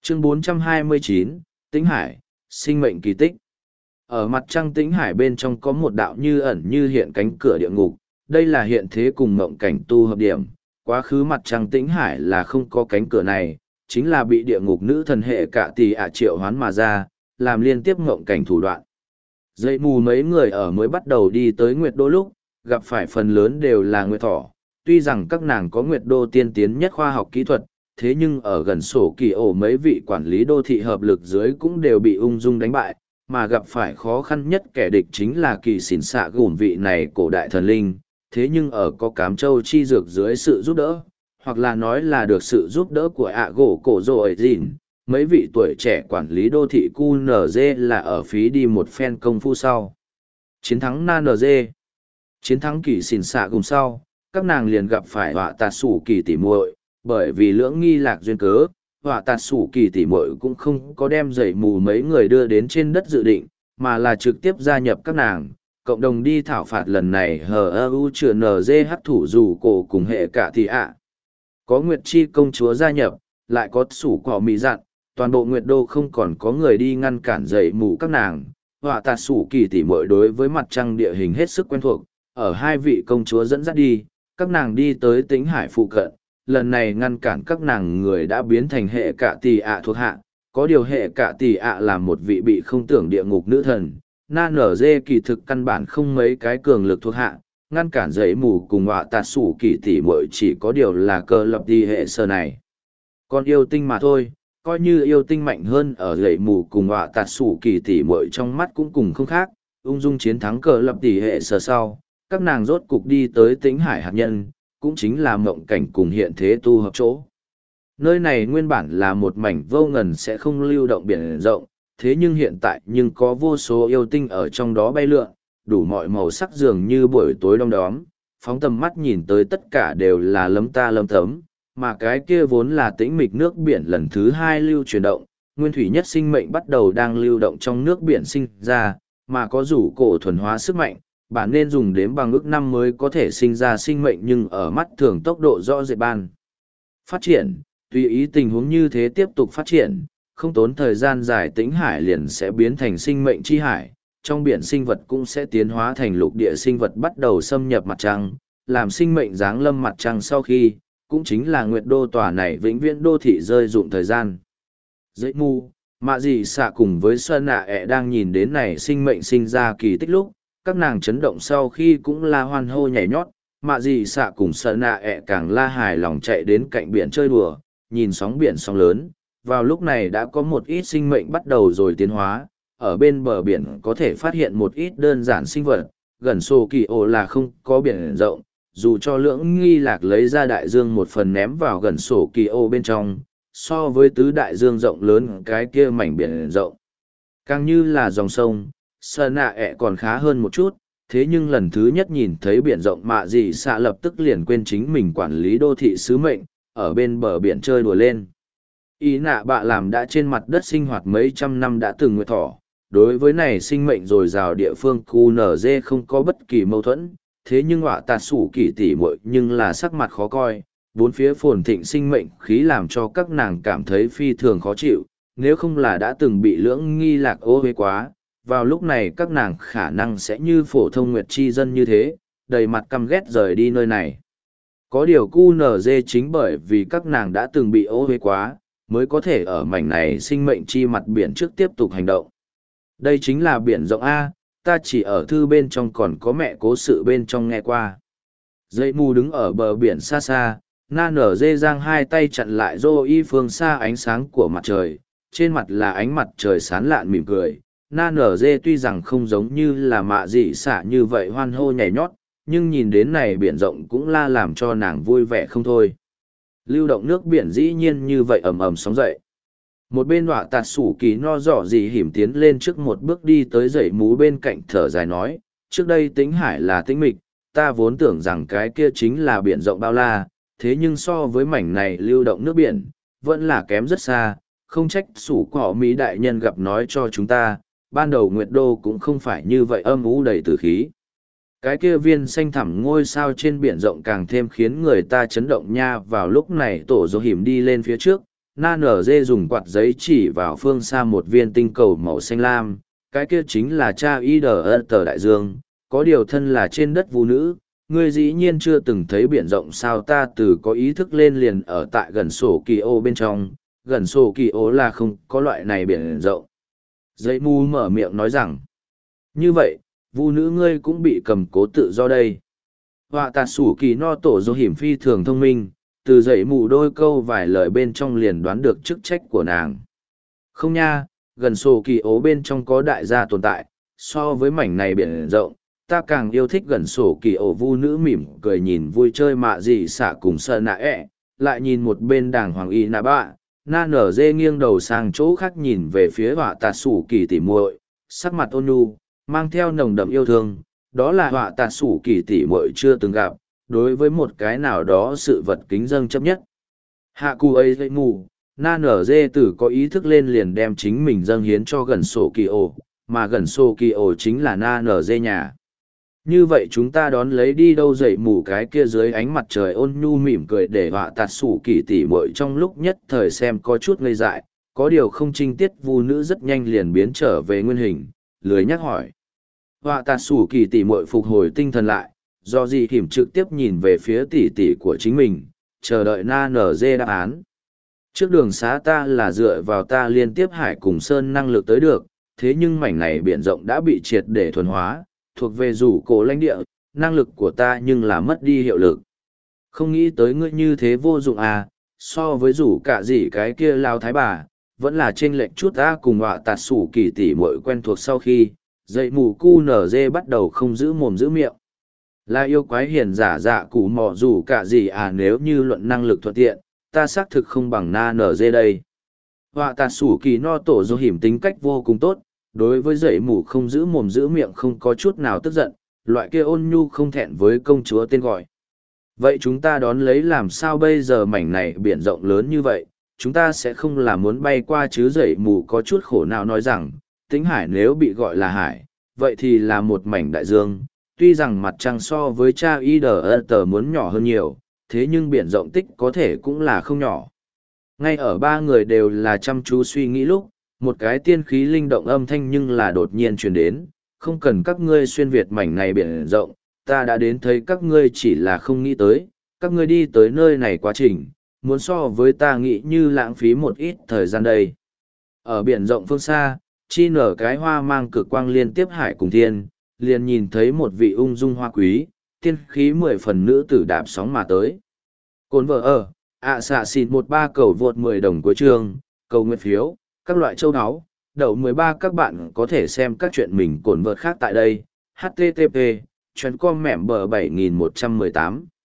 Chương 429, Tĩnh Hải, sinh mệnh kỳ tích. Ở mặt trăng Tĩnh Hải bên trong có một đạo như ẩn như hiện cánh cửa địa ngục, đây là hiện thế cùng mộng cảnh tu hợp điểm. Quá khứ mặt trăng Tĩnh Hải là không có cánh cửa này, chính là bị địa ngục nữ thần hệ cả tỷ ạ triệu hoán mà ra, làm liên tiếp mộng cảnh thủ đoạn. Dậy mù mấy người ở mới bắt đầu đi tới Nguyệt Đô lúc, gặp phải phần lớn đều là Nguyệt Thỏ. Tuy rằng các nàng có Nguyệt Đô tiên tiến nhất khoa học kỹ thuật, thế nhưng ở gần sổ kỳ ổ mấy vị quản lý đô thị hợp lực dưới cũng đều bị ung dung đánh bại, mà gặp phải khó khăn nhất kẻ địch chính là kỳ xỉn xạ gùn vị này cổ đại thần linh. Thế nhưng ở có cám châu chi dược dưới sự giúp đỡ, hoặc là nói là được sự giúp đỡ của ạ gỗ cổ rồ ấy dìn, mấy vị tuổi trẻ quản lý đô thị QNZ là ở phí đi một phen công phu sau. Chiến thắng NNZ, chiến thắng kỳ xỉn xạ gùn sau, các nàng liền gặp phải họa tạt sủ kỳ tỉ muội, bởi vì lưỡng nghi lạc duyên cớ, họa tạt sủ kỳ tỉ muội cũng không có đem dậy mù mấy người đưa đến trên đất dự định, mà là trực tiếp gia nhập các nàng, cộng đồng đi thảo phạt lần này HU chữa NG hắc thủ dù cổ cùng hệ cả thì ạ. Có Nguyệt Chi công chúa gia nhập, lại có sủ cỏ mỹ dặn, toàn bộ Nguyệt Đô không còn có người đi ngăn cản dậy mù các nàng. Họa tạt sủ kỳ tỉ muội đối với mặt trăng địa hình hết sức quen thuộc, ở hai vị công chúa dẫn dắt đi, các nàng đi tới Tĩnh Hải phụ cận. Lần này ngăn cản các nàng người đã biến thành hệ cả tỷ ạ thuộc hạ, có điều hệ cả tỷ ạ là một vị bị không tưởng địa ngục nữ thần. Na nở dê kỳ thực căn bản không mấy cái cường lực thuộc hạ, ngăn cản giấy mù cùng họa tạt sủ kỳ tỉ muội chỉ có điều là cơ lập đi hệ sơ này. Còn yêu tinh mà thôi, coi như yêu tinh mạnh hơn ở giấy mù cùng họa tạt sủ kỳ tỉ muội trong mắt cũng cùng không khác, ung dung chiến thắng cơ lập tỷ hệ sơ sau, các nàng rốt cục đi tới Tĩnh Hải hạt nhân, cũng chính là mộng cảnh cùng hiện thế tu hợp chỗ. Nơi này nguyên bản là một mảnh vô ngần sẽ không lưu động biển rộng, thế nhưng hiện tại nhưng có vô số yêu tinh ở trong đó bay lượn, đủ mọi màu sắc dường như buổi tối đông đóm, phóng tầm mắt nhìn tới tất cả đều là lấm ta lấm tấm, mà cái kia vốn là tĩnh mịch nước biển lần thứ hai lưu chuyển động, nguyên thủy nhất sinh mệnh bắt đầu đang lưu động trong nước biển sinh ra, mà có rủ cổ thuần hóa sức mạnh, bản nên dùng đếm bằng ước năm mới có thể sinh ra sinh mệnh nhưng ở mắt thường tốc độ rõ rệt ban. Phát triển, tùy ý tình huống như thế tiếp tục phát triển, không tốn thời gian dài Tĩnh Hải liền sẽ biến thành sinh mệnh chi hải, trong biển sinh vật cũng sẽ tiến hóa thành lục địa sinh vật bắt đầu xâm nhập mặt trăng, làm sinh mệnh giáng lâm mặt trăng sau khi, cũng chính là Nguyệt Đô tòa này vĩnh viễn đô thị rơi dụng thời gian. Dãy mù, mạ gì xạ cùng với Sơn Nạ ẹ đang nhìn đến này sinh mệnh sinh ra kỳ tích lúc, các nàng chấn động sau khi cũng la hoan hô nhảy nhót, mạ gì xạ cùng Sơn Nạ ẹ càng la hài lòng chạy đến cạnh biển chơi đùa, nhìn sóng biển sóng lớn. Vào lúc này đã có một ít sinh mệnh bắt đầu rồi tiến hóa, ở bên bờ biển có thể phát hiện một ít đơn giản sinh vật, gần sổ kỳ ổ là không có biển rộng, dù cho lưỡng nghi lạc lấy ra đại dương một phần ném vào gần sổ kỳ ổ bên trong, so với tứ đại dương rộng lớn cái kia mảnh biển rộng. Càng như là dòng sông, Sơn Nạ ẹ còn khá hơn một chút, thế nhưng lần thứ nhất nhìn thấy biển rộng mạ gì xạ lập tức liền quên chính mình quản lý đô thị sứ mệnh, ở bên bờ biển chơi đùa lên. Ý nạ bạ làm đã trên mặt đất sinh hoạt mấy trăm năm đã từng Nguyệt Thỏ, đối với này sinh mệnh dồi dào địa phương QNZ không có bất kỳ mâu thuẫn, thế nhưng họa tạt sủ kỳ tỉ muội nhưng là sắc mặt khó coi, bốn phía phồn thịnh sinh mệnh khí làm cho các nàng cảm thấy phi thường khó chịu, nếu không là đã từng bị lưỡng nghi lạc ô huế quá, vào lúc này các nàng khả năng sẽ như phổ thông nguyệt chi dân như thế, đầy mặt căm ghét rời đi nơi này. Có điều QNZ chính bởi vì các nàng đã từng bị ô huế quá, mới có thể ở mảnh này sinh mệnh chi mặt biển trước tiếp tục hành động. Đây chính là biển rộng A, ta chỉ ở thư bên trong còn có mẹ cố sự bên trong nghe qua. Dây mù đứng ở bờ biển xa xa, na nở dê giang hai tay chặn lại rô y phương xa ánh sáng của mặt trời, trên mặt là ánh mặt trời sán lạn mỉm cười. Na nở dê tuy rằng không giống như là mạ dị xạ như vậy hoan hô nhảy nhót, nhưng nhìn đến này biển rộng cũng la làm cho nàng vui vẻ không thôi. Lưu động nước biển dĩ nhiên như vậy ầm ầm sóng dậy. Một bên họa tạt sủ kỳ no dọ gì hiểm tiến lên trước một bước đi tới dãy mú bên cạnh thở dài nói, trước đây Tĩnh Hải là tĩnh mịch, ta vốn tưởng rằng cái kia chính là biển rộng bao la, thế nhưng so với mảnh này lưu động nước biển, vẫn là kém rất xa, không trách sủ cỏ Mỹ đại nhân gặp nói cho chúng ta, ban đầu Nguyệt Đô cũng không phải như vậy âm u đầy tử khí. Cái kia viên xanh thẳm ngôi sao trên biển rộng càng thêm khiến người ta chấn động nha. Vào lúc này tổ dô hiểm đi lên phía trước, Na nở dê dùng quạt giấy chỉ vào phương xa một viên tinh cầu màu xanh lam, cái kia chính là cha y đờ tờ đại dương, có điều thân là trên đất vũ nữ, ngươi dĩ nhiên chưa từng thấy biển rộng sao ta từ có ý thức lên liền ở tại gần sổ kỳ ô bên trong, gần sổ kỳ ô là không có loại này biển rộng. Dây mù mở miệng nói rằng, như vậy, vũ nữ ngươi cũng bị cầm cố tự do đây. Họa tạt sủ kỳ no tổ dô hiểm phi thường thông minh, từ dậy mù đôi câu vài lời bên trong liền đoán được chức trách của nàng. Không nha, gần sổ kỳ ố bên trong có đại gia tồn tại, so với mảnh này biển rộng, ta càng yêu thích gần sổ kỳ ổ vu nữ mỉm cười nhìn vui chơi mạ dị xạ cùng sợ nạ ẹ, lại nhìn một bên đàng hoàng y nạ bạ, na nở dê nghiêng đầu sang chỗ khác nhìn về phía họa tạt sủ kỳ tỉ muội, sắc mặt ôn nhu, mang theo nồng đậm yêu thương, đó là họa tạt sủ kỳ tỉ muội chưa từng gặp, đối với một cái nào đó sự vật kính dâng chấp nhất. Hạ cụ ấy dây mù, na nở dê tử có ý thức lên liền đem chính mình dâng hiến cho gần sổ kỳ ổ, mà gần sổ kỳ ổ chính là na nở dê nhà. Như vậy chúng ta đón lấy đi đâu dậy mù cái kia dưới ánh mặt trời ôn nhu mỉm cười để họa tạt sủ kỳ tỉ muội trong lúc nhất thời xem có chút ngây dại, có điều không trinh tiết vu nữ rất nhanh liền biến trở về nguyên hình, lười nhắc hỏi. Họa tạt sủ kỳ tỉ muội phục hồi tinh thần lại, do gì hiểm trực tiếp nhìn về phía tỉ tỉ của chính mình, chờ đợi na nở dê đáp án. Trước đường xá ta là dựa vào ta liên tiếp hải cùng sơn năng lực tới được, thế nhưng mảnh này biển rộng đã bị triệt để thuần hóa, thuộc về rủ cổ lãnh địa, năng lực của ta nhưng là mất đi hiệu lực. Không nghĩ tới ngươi như thế vô dụng à, so với rủ cả gì cái kia lao thái bà, vẫn là trên lệnh chút ta cùng họa tạt sủ kỳ tỉ muội quen thuộc sau khi, dậy mù cu nở dê bắt đầu không giữ mồm giữ miệng. Là yêu quái hiền giả dạ cụ mò rủ cả gì à nếu như luận năng lực thuận tiện, ta xác thực không bằng na nở dê đây. Họa tạt sủ kỳ no tổ do hiểm tính cách vô cùng tốt, đối với dậy mù không giữ mồm giữ miệng không có chút nào tức giận, loại kia ôn nhu không thẹn với công chúa tên gọi. Vậy chúng ta đón lấy làm sao bây giờ mảnh này biển rộng lớn như vậy, chúng ta sẽ không là muốn bay qua chứ dậy mù có chút khổ nào nói rằng, tính hải nếu bị gọi là hải, vậy thì là một mảnh đại dương, tuy rằng mặt trăng so với cha y đờ tờ muốn nhỏ hơn nhiều, thế nhưng biển rộng tích có thể cũng là không nhỏ. Ngay ở ba người đều là chăm chú suy nghĩ lúc, một cái tiên khí linh động âm thanh nhưng là đột nhiên truyền đến, không cần các ngươi xuyên việt mảnh này biển rộng, ta đã đến thấy các ngươi chỉ là không nghĩ tới, các ngươi đi tới nơi này quá trình, muốn so với ta nghĩ như lãng phí một ít thời gian đây. Ở biển rộng phương xa, chi nở cái hoa mang cực quang liên tiếp hải cùng thiên, liền nhìn thấy một vị ung dung hoa quý, tiên khí 10 phần nữ tử đạp sóng mà tới. Cồn vợ ở, xạ xịn 13 cầu vượt 10 đồng của trường, cầu nguyện phiếu, các loại châu áo, đậu 13 các bạn có thể xem các chuyện mình cồn vợt khác tại đây. HTTP, chuyến com mẻm bờ 7118.